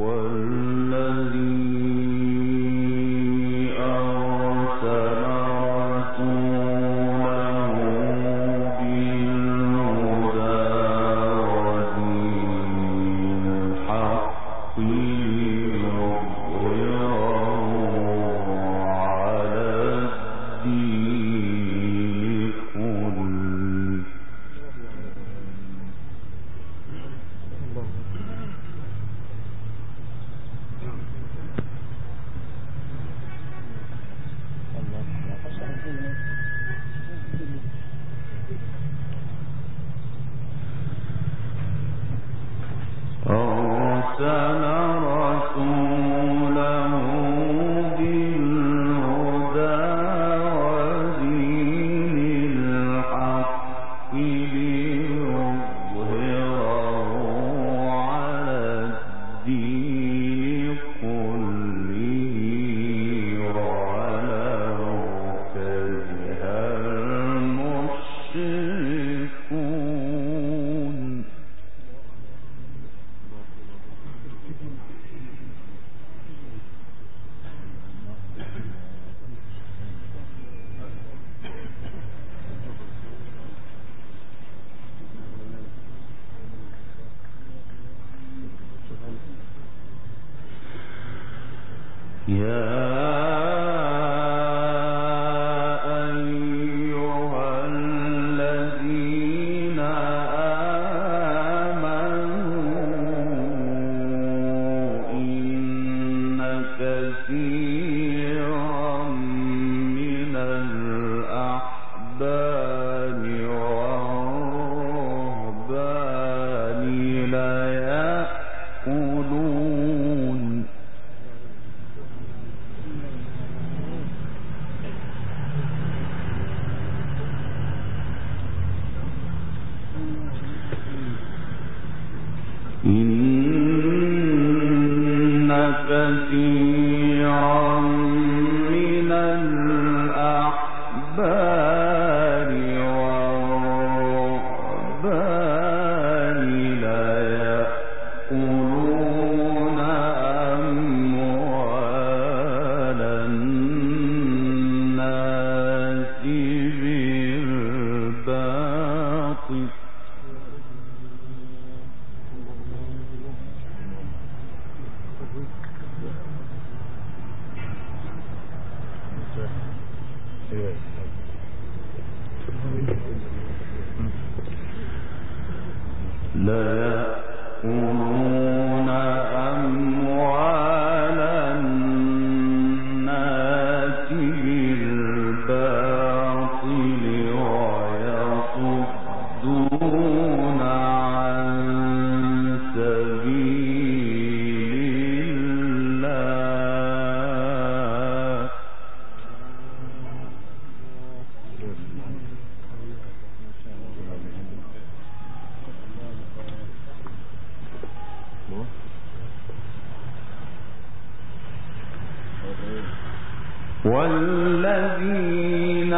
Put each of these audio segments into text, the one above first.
والذين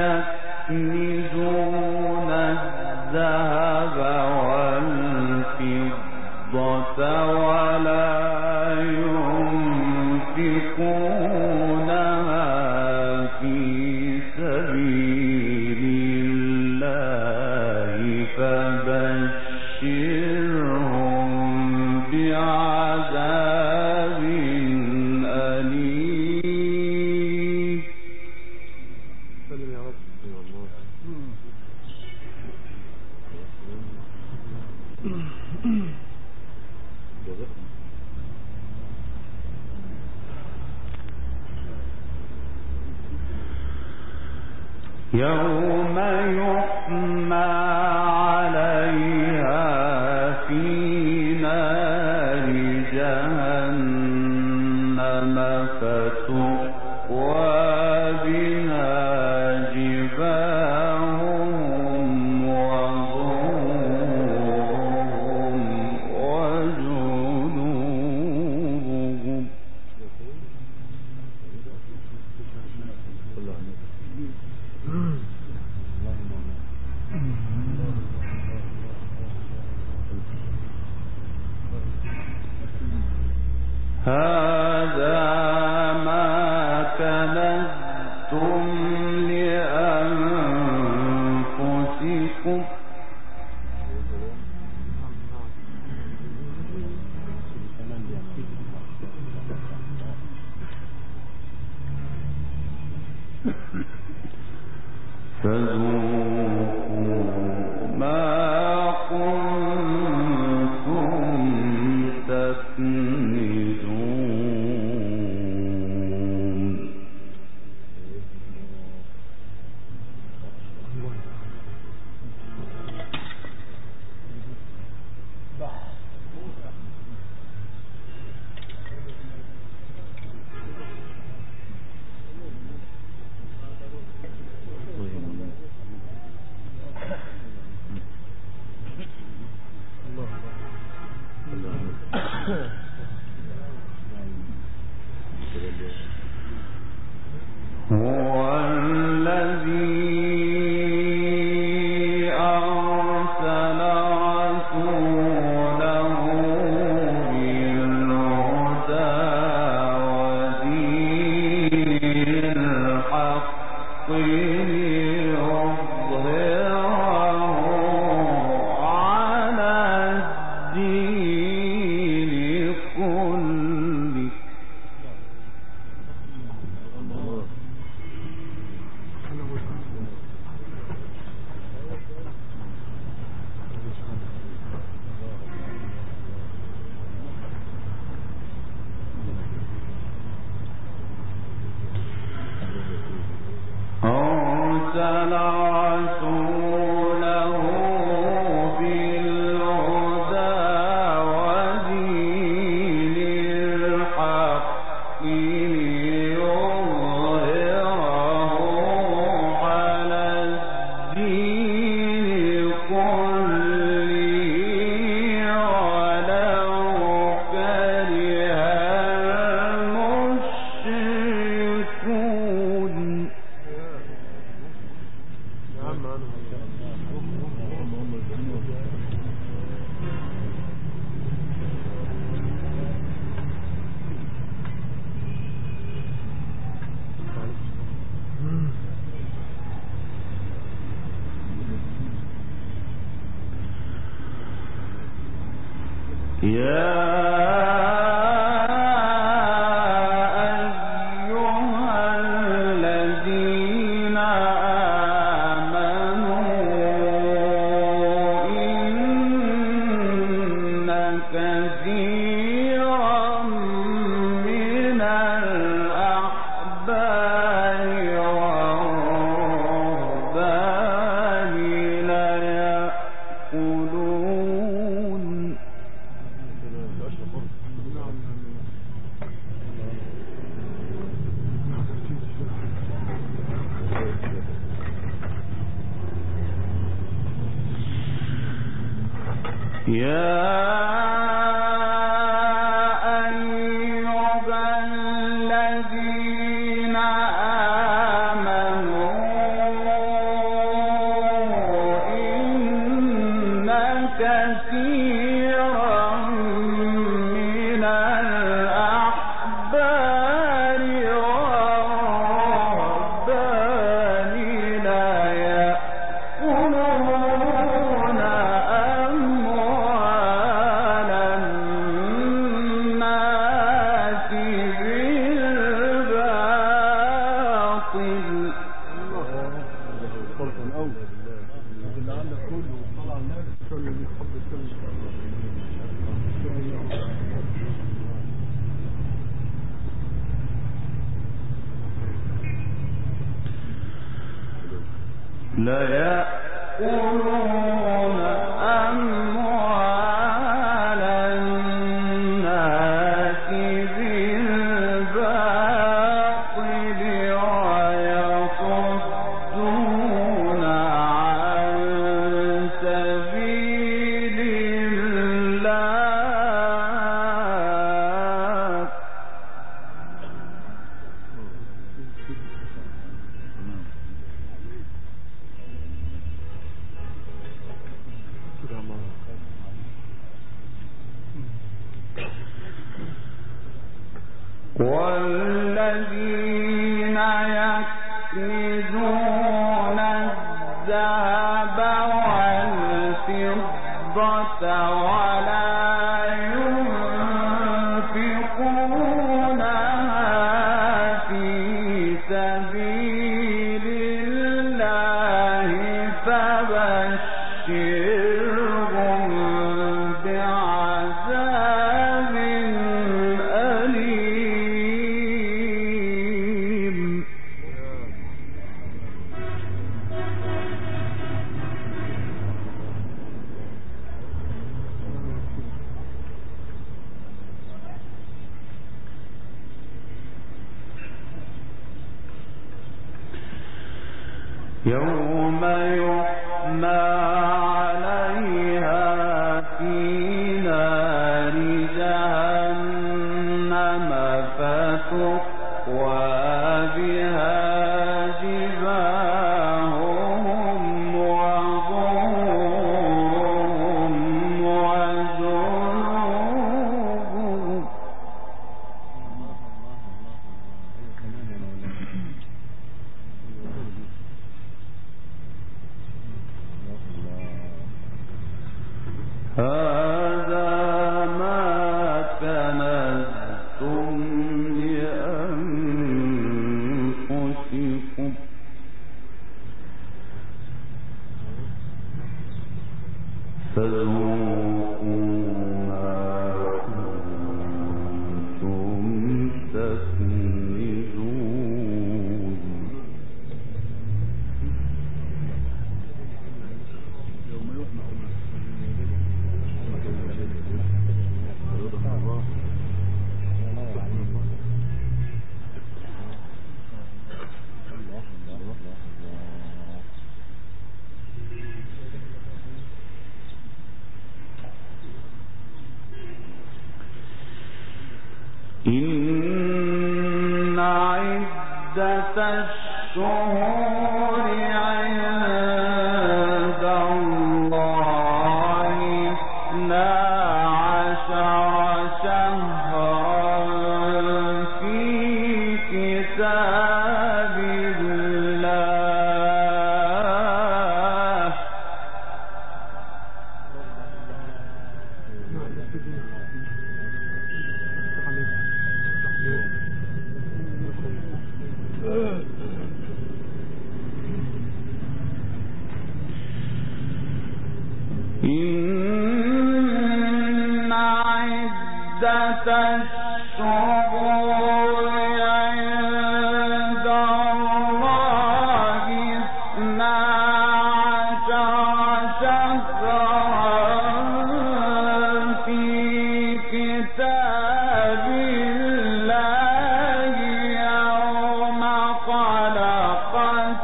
يكنزون الذهب والفضة ولا ينفقونها في سبيل الله فبشرهم بعذاب أليم. سلم يا رب. يوم يحمى عليها في نار جهنم فتقوى بها جباههم وظهورهم وجنوبهم. هذا ما كنزتم لأنفسكم فذوقوا ما كنتم تكنزون هو الذي أرسل رسوله بالهدى ودين الحق ليظهره على الدين كله أرسل رسوله بالهدى ودين الحق ليظهره على الدين كله ولو كره المشركون يا أيها الذين آمنوا إن كثيرا من الأحبار والرهبان ليأكلون يا أيها الذين آمنوا إن كثيرا من الأحبار والرهبان ليأكلون أموال الناس بالباطل ليأكلون أموال الناس بالباطل ويصدون عن سبيل الله والذين يكنزون الذهب والفضة ولا ينفقونها في سبيل الله فبشرهم بعذاب أليم. يوم يحمى عليها في نار جهنم فتقوى بها جباههم وظهورهم وجنوبهم. هذا ما كنزتم لأنفسكم فذوقوا ما كنتم تكنزون. إن عدة الشهور عند الله 12 شهرا في كتاب الله إن عدة الشهور عند الله 12 شهرا في كتاب الله يوم خلق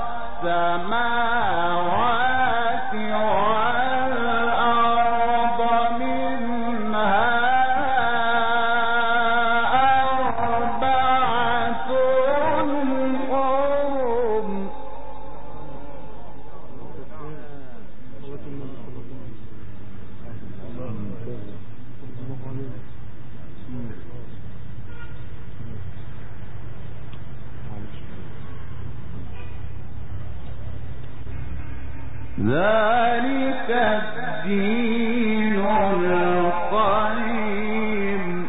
السماوات والأرض منها أربعة حرم ذلك الدين القيم.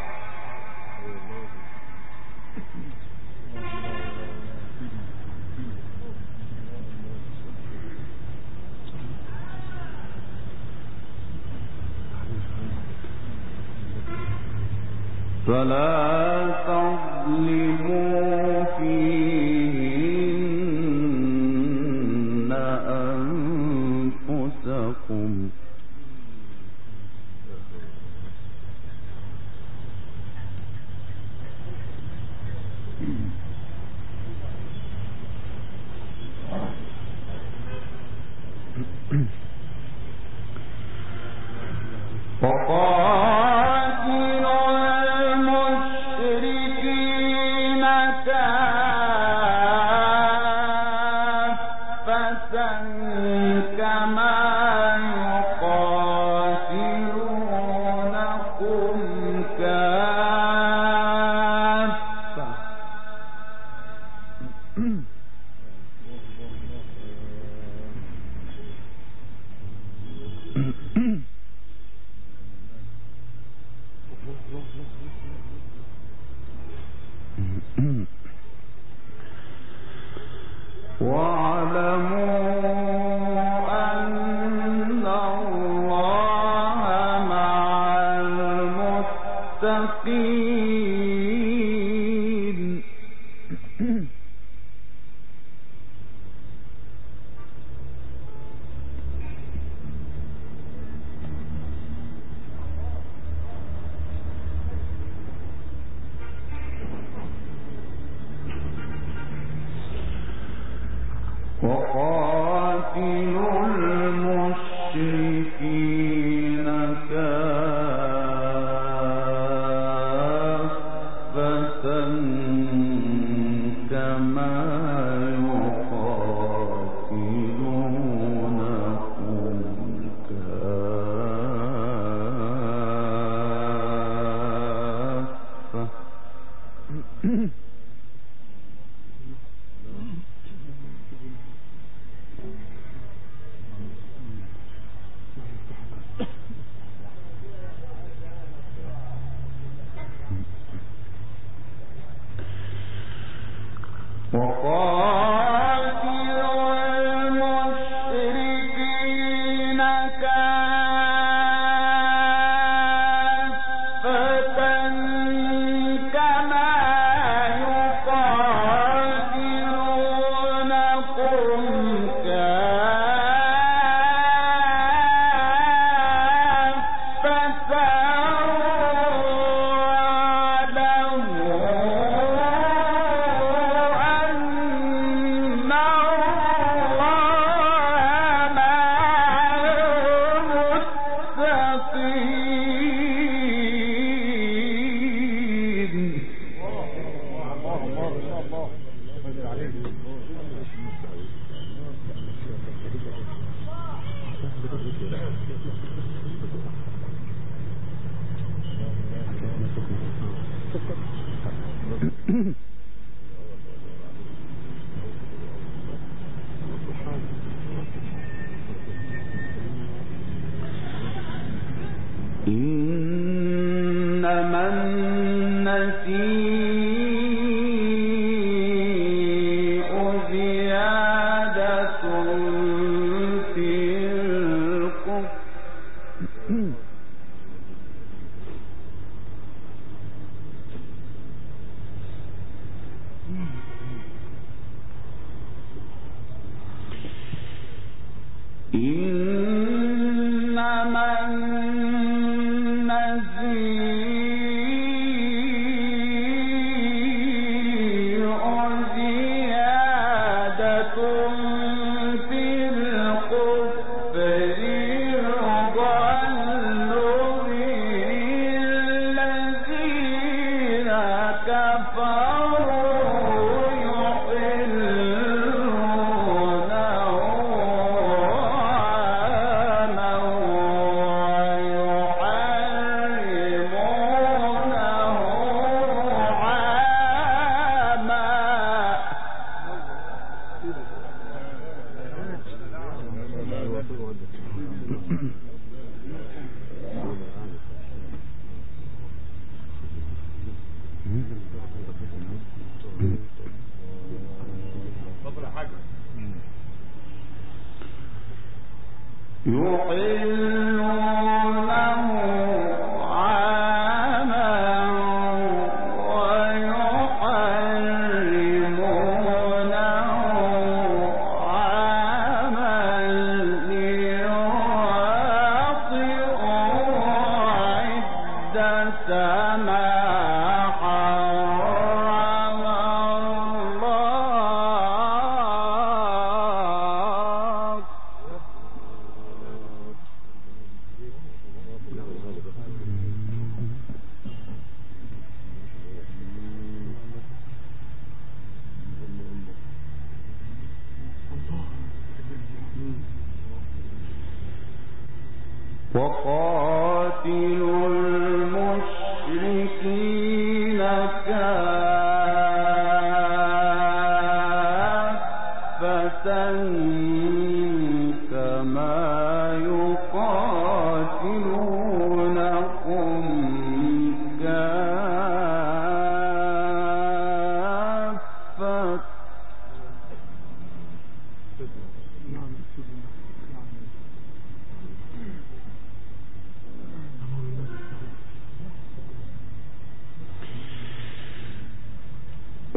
فلا تظلموا فيهن أنفسكم وقاتلوا المشركين كافة كما يقاتلونكم كافة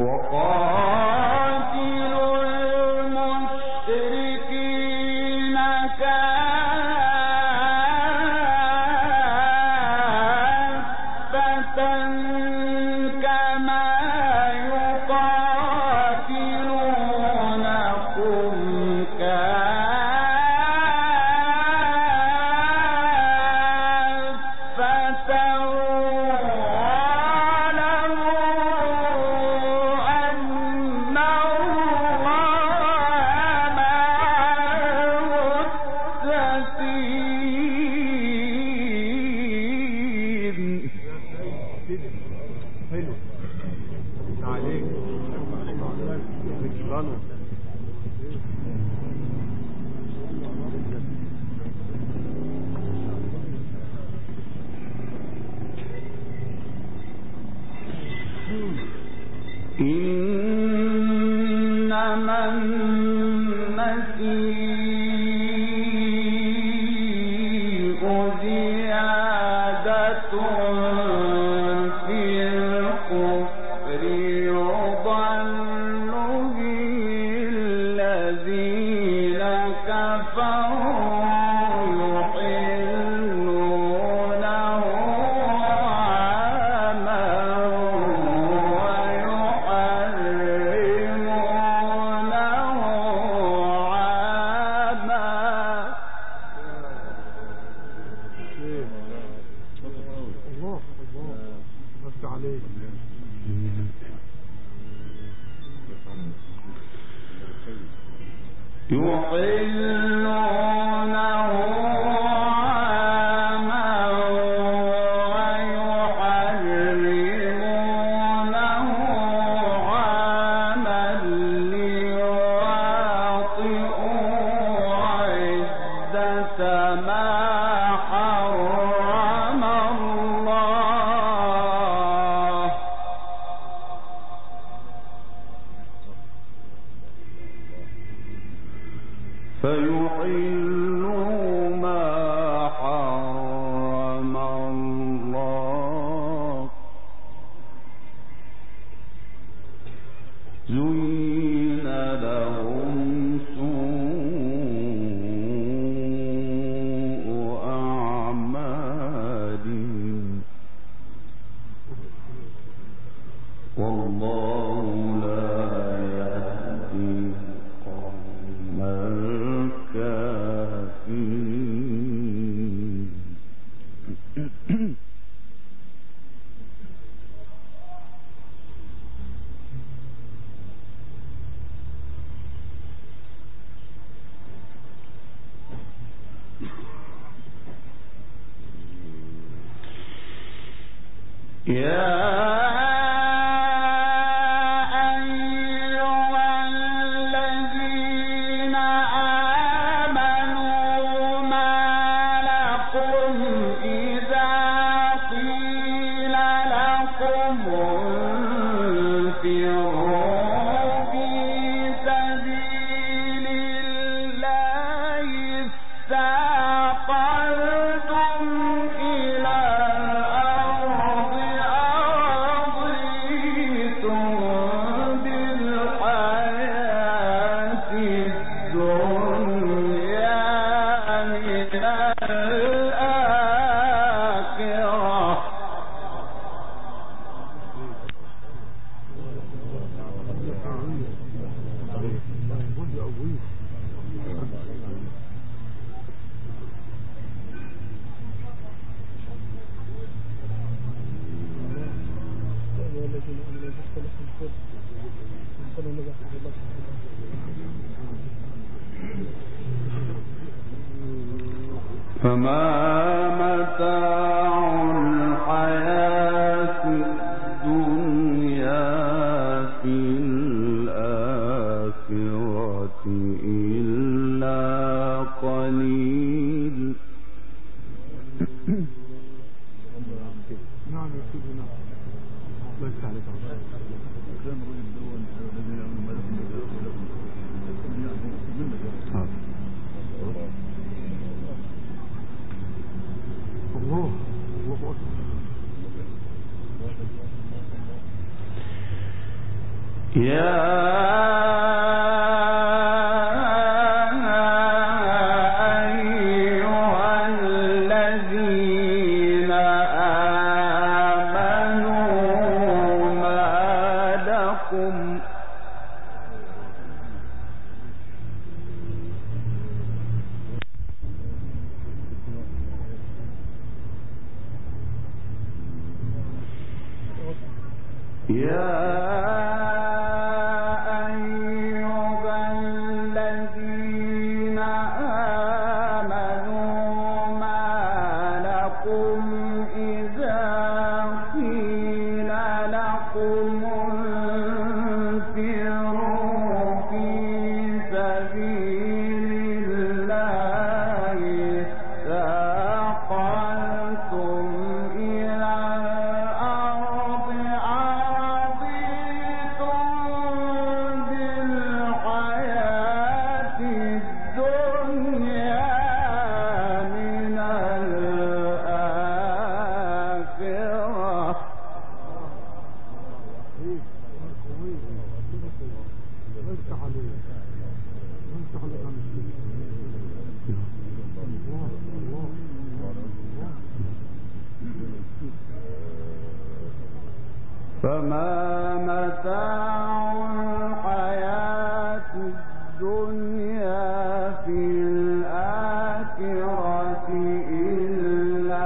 وقاتلوا المشركين كافة كما يقاتلونكم كافة إنما النسيء زيادة في الكفر يضل به الذين كفروا يحلونه عاما فيحلوا ما حرم الله زين لهم سوء أعمالهم والله لا يهدي القوم الكافرين فما متاع الحياة الدنيا في الآخرة إلا قليل. نعم يا سيدنا الله يفتح عليك الله الله أكبر. أكبر. فما متاع الحياة الدنيا في الآخرة إلا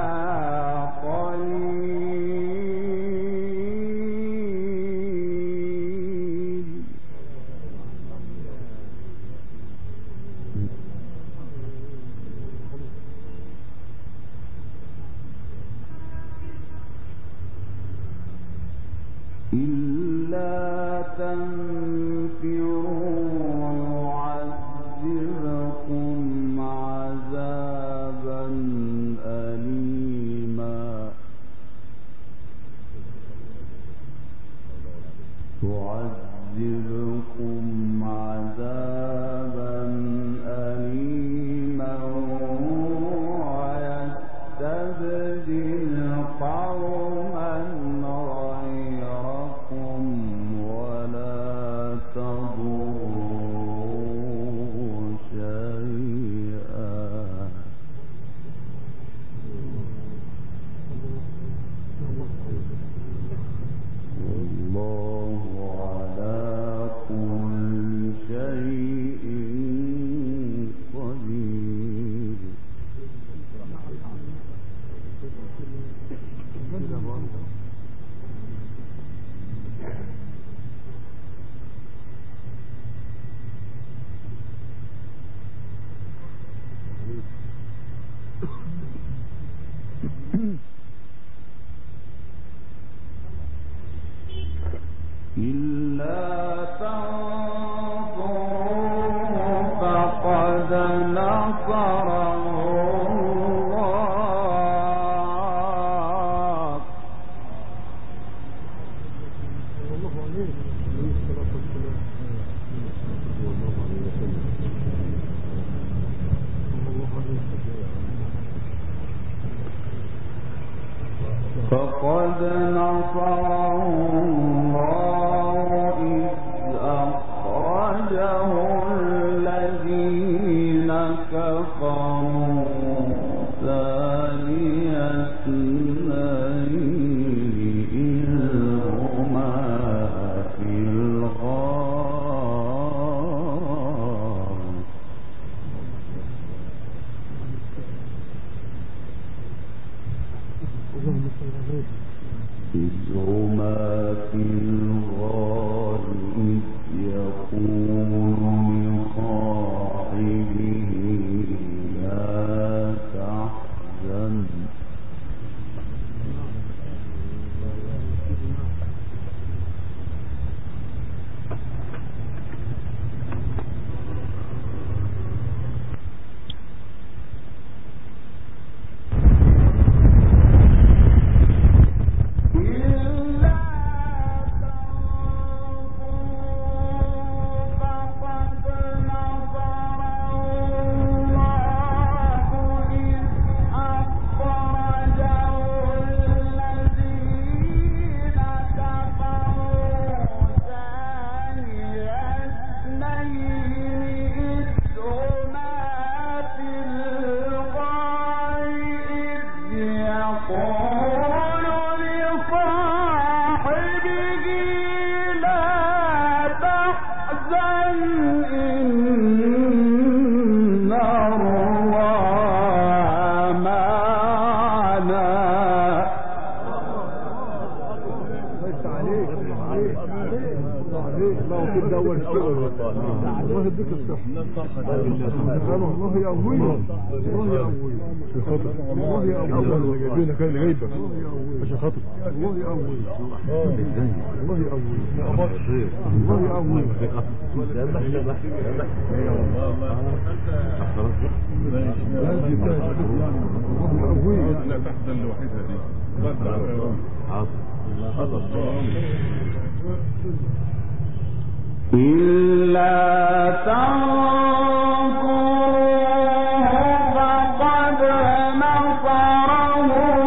قليل. إلا تنفروا يعذبكم عذابا أليما ويستبدل قوما غيركم ولا تضروه شيئا والله على كل شيء قدير. إلا تنصروه فقد نصره الله. فقد نصره الله إذ أخرجه الذين كفروا ثاني اثنين إذ هما في الغار إذ يقول لصاحبه لا تحزن إلا الله تدور الله يديك الصحة الله يقوي الله يقوي الله يقوي جايبينك كان اللي جايبك عشان خاطر الله يقوي الله يقوي الله يقوي لا تحزن لوحدها دي بس إلا تنصروه فقد نصره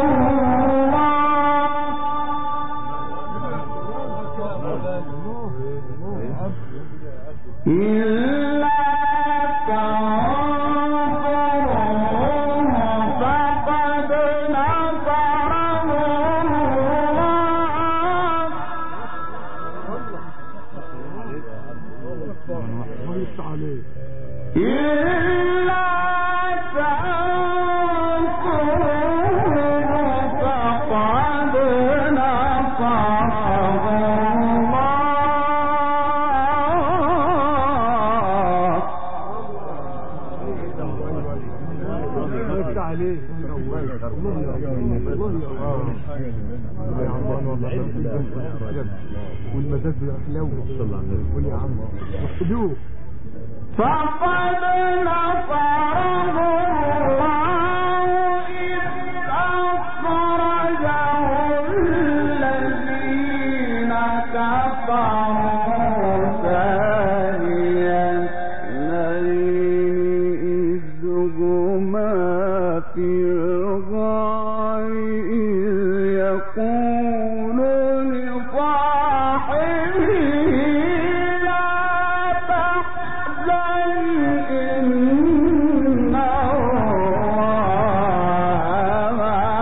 الله إلا والمزاج بأحلاوه قول يا عم احسدوه فقد نصره الله إذ أخرجه الذين كفروا ثاني اثنين إذ هما في الغار يقول لصاحبه لا تحزن إن الله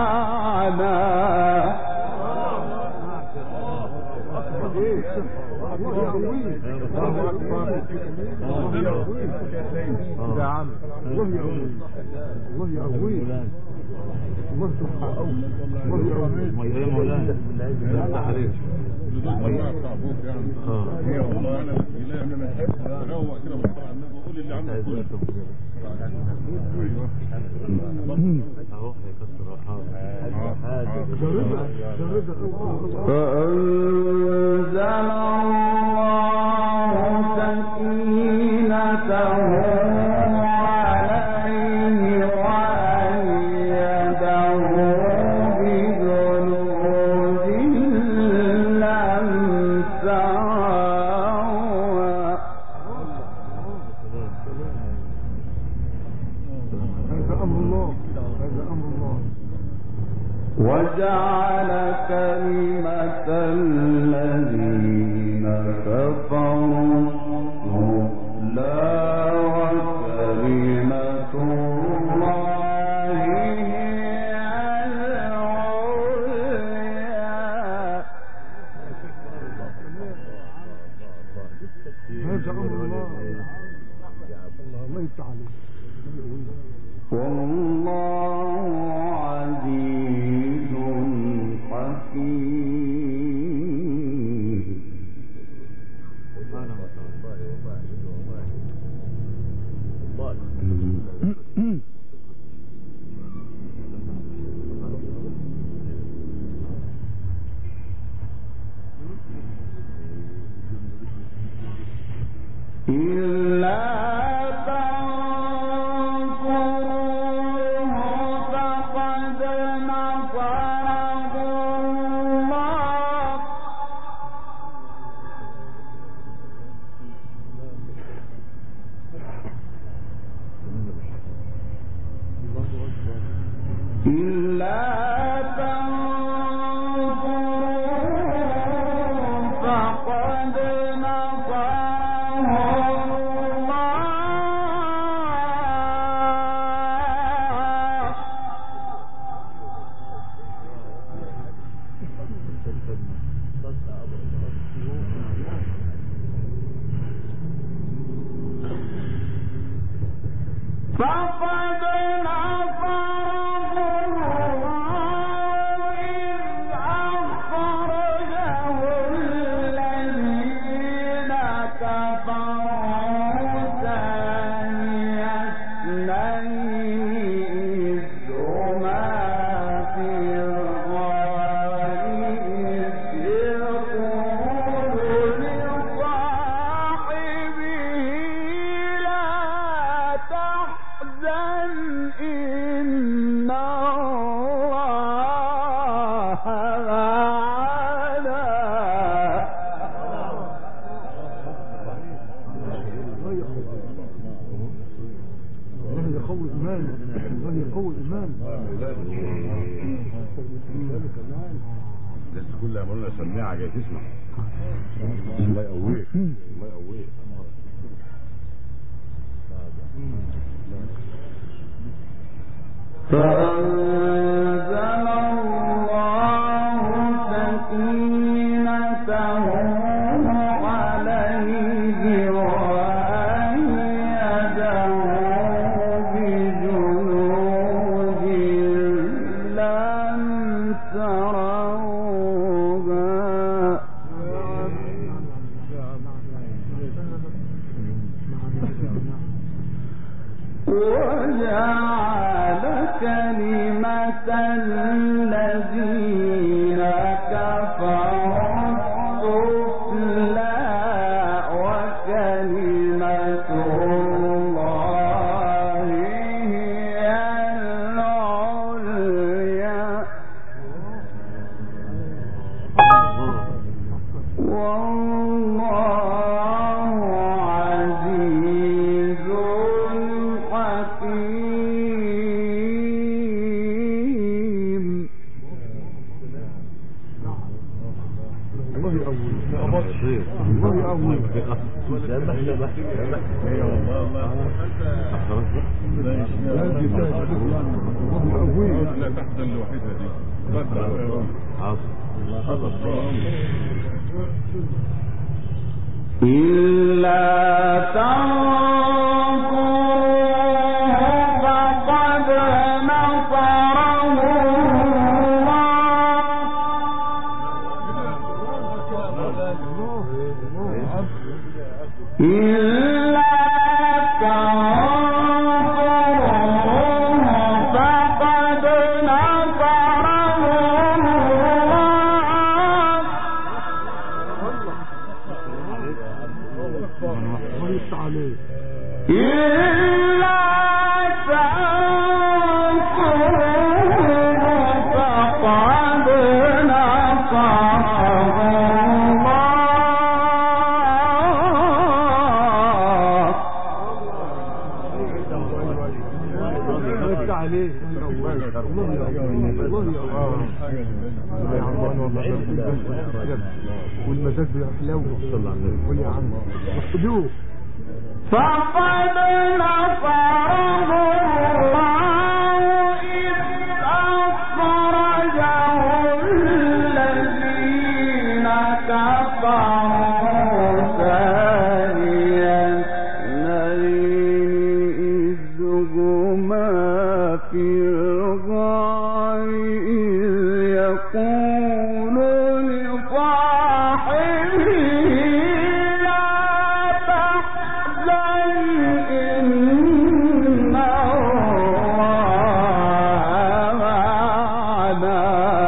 معنا الله يقوي الله سبحانه الله يقوي يا مولانا الله عليك الجماعه بتاع ابوك يعني هي والله انا لا انا محب روق كده بصراحه على النبي وقول اللي عندك كله اهو هيكسر فأنزل الله سكينته عليه وأيده بجنود لم تروها هذا امر الله هذا امر الله وجعل كلمة الذين كفروا السفلى وكلمة الله هي العليا هذا امر الله الله يفتح عليك والله عزيز حكيم إلا تنصروه فقد نصره الله إلا تنصروه فقد نصره فقد نصره الله إذ أخرجه لسه كل امرنا سماعه جاي تسمع. الله يقويك الله يقويك. فأنزل الله سكينته عليه وأيده بجنود لم تروها وجعل كلمة الذين كفروا السفلى وكلمة الله هي العليا والله عزيز حكيم. الله يقوي الله يقوي لا تحزن لوحدها دي. إلا تنصروه فقد نصره إلا تنصروه فقد نصره الله يفتح عليك إلا تنصروه فقد نصره الله يفتح عليك والمزاج بيحلو قول يا عم احسدوه فقد نصره الله إذ أخرجه الذين كفروا ثاني اثنين إذ هما في الغار إذ يقول لصاحبه لا تحزن إن الله معنا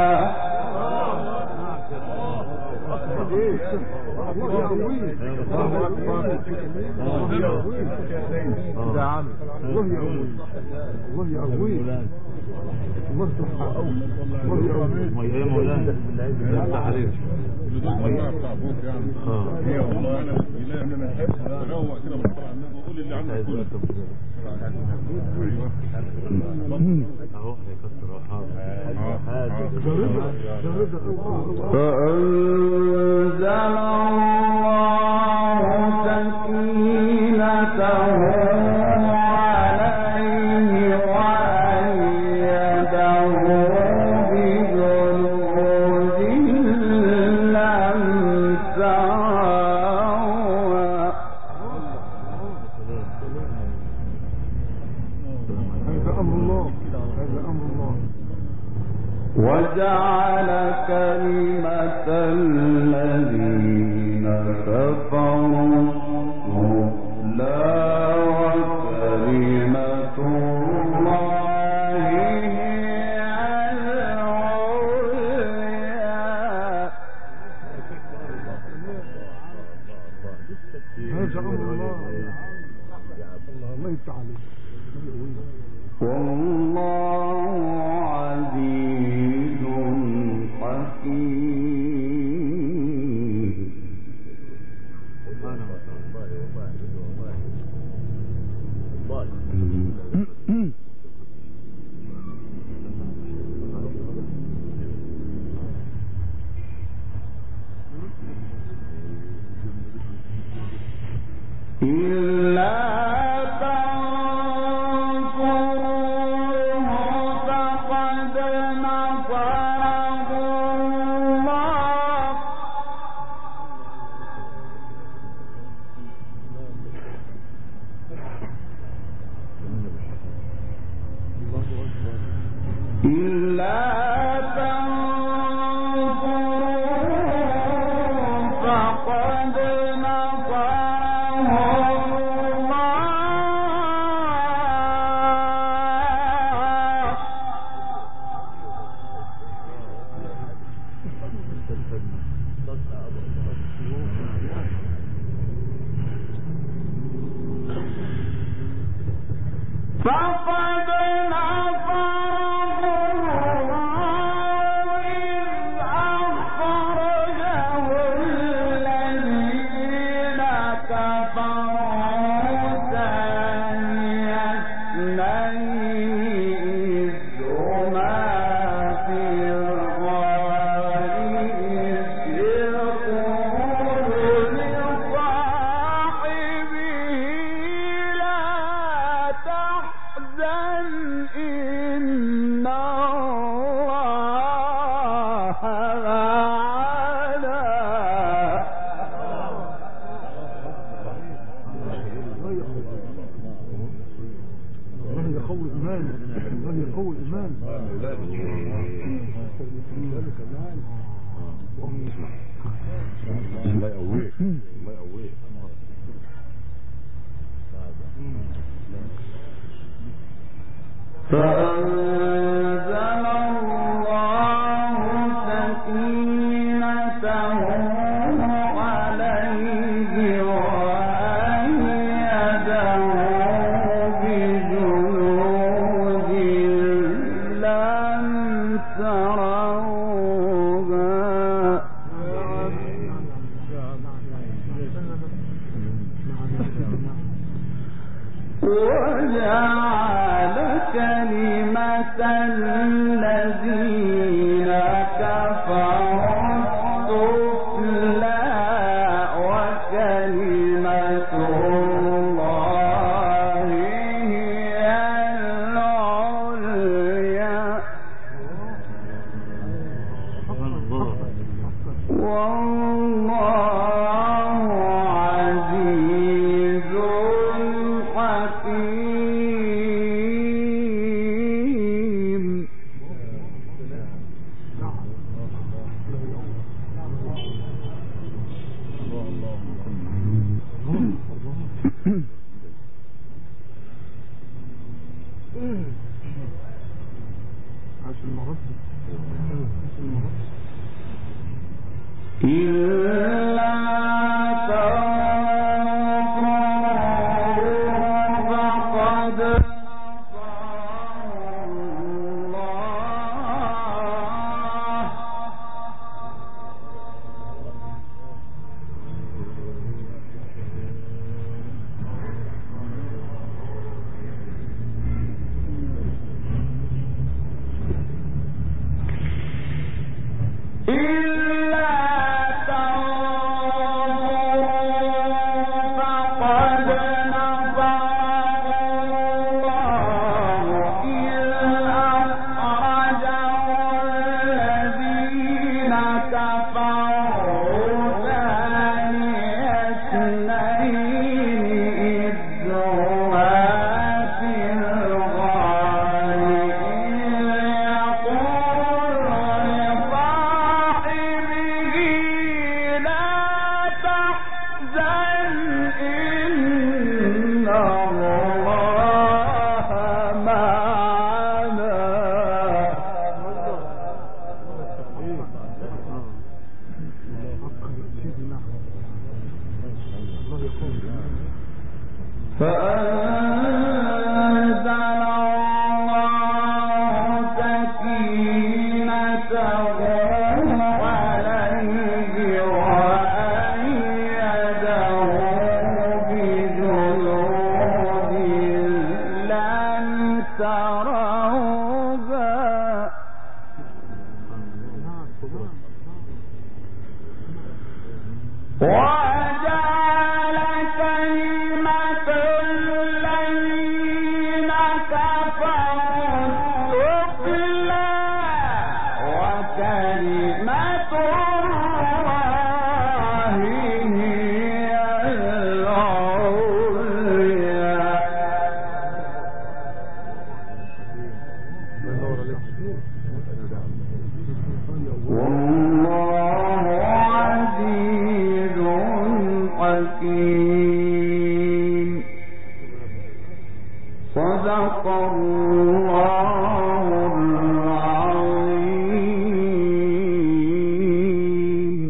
ده عم الله يقوي الله يقوي الله سبحانه الله يقوي يا مولانا يفتح عليك الدنيا بتاع ابوك يعني. يا والله انا اله انا بحب اروق كده بطلع على النبي واقول اللي عندك كله. اهو هيكسر فأنزل الله سكينته عليه وأيده بجنود لم تروها هذا أمر الله هذا أمر الله وجعل كلمة الذين كفروا السفلى وكلمة الله هي العليا هذا أمر الله الله يفتح عليك والله عزيز حكيم. وجعل كلمة الحكيم. صدق الله العظيم.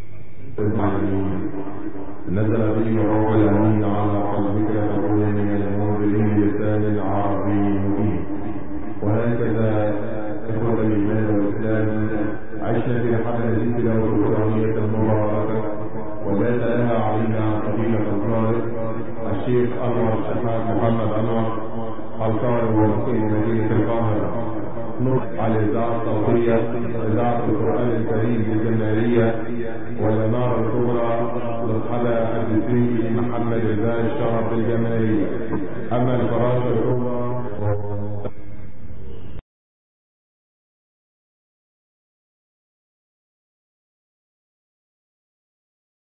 نزل به الروح الأمين على قلبك تكون من المنذرين لسان العربي مبين. وهكذا إخوة الإيمان والإسلام عشنا في حال هذه التلاوة القرآنية المباركة، وزاد لها علينا فضيلة القارئ الشيخ أنور الشيخ محمد أنور القارئ ومقيم مدينة القاهرة، نص على الإذاعة الصوتية إذاعة القرآن الكريم بالجمالية والإمارة الكبرى للحلقة الدستوري محمد الباشا بالجمالية. أما الفراشة الكبرى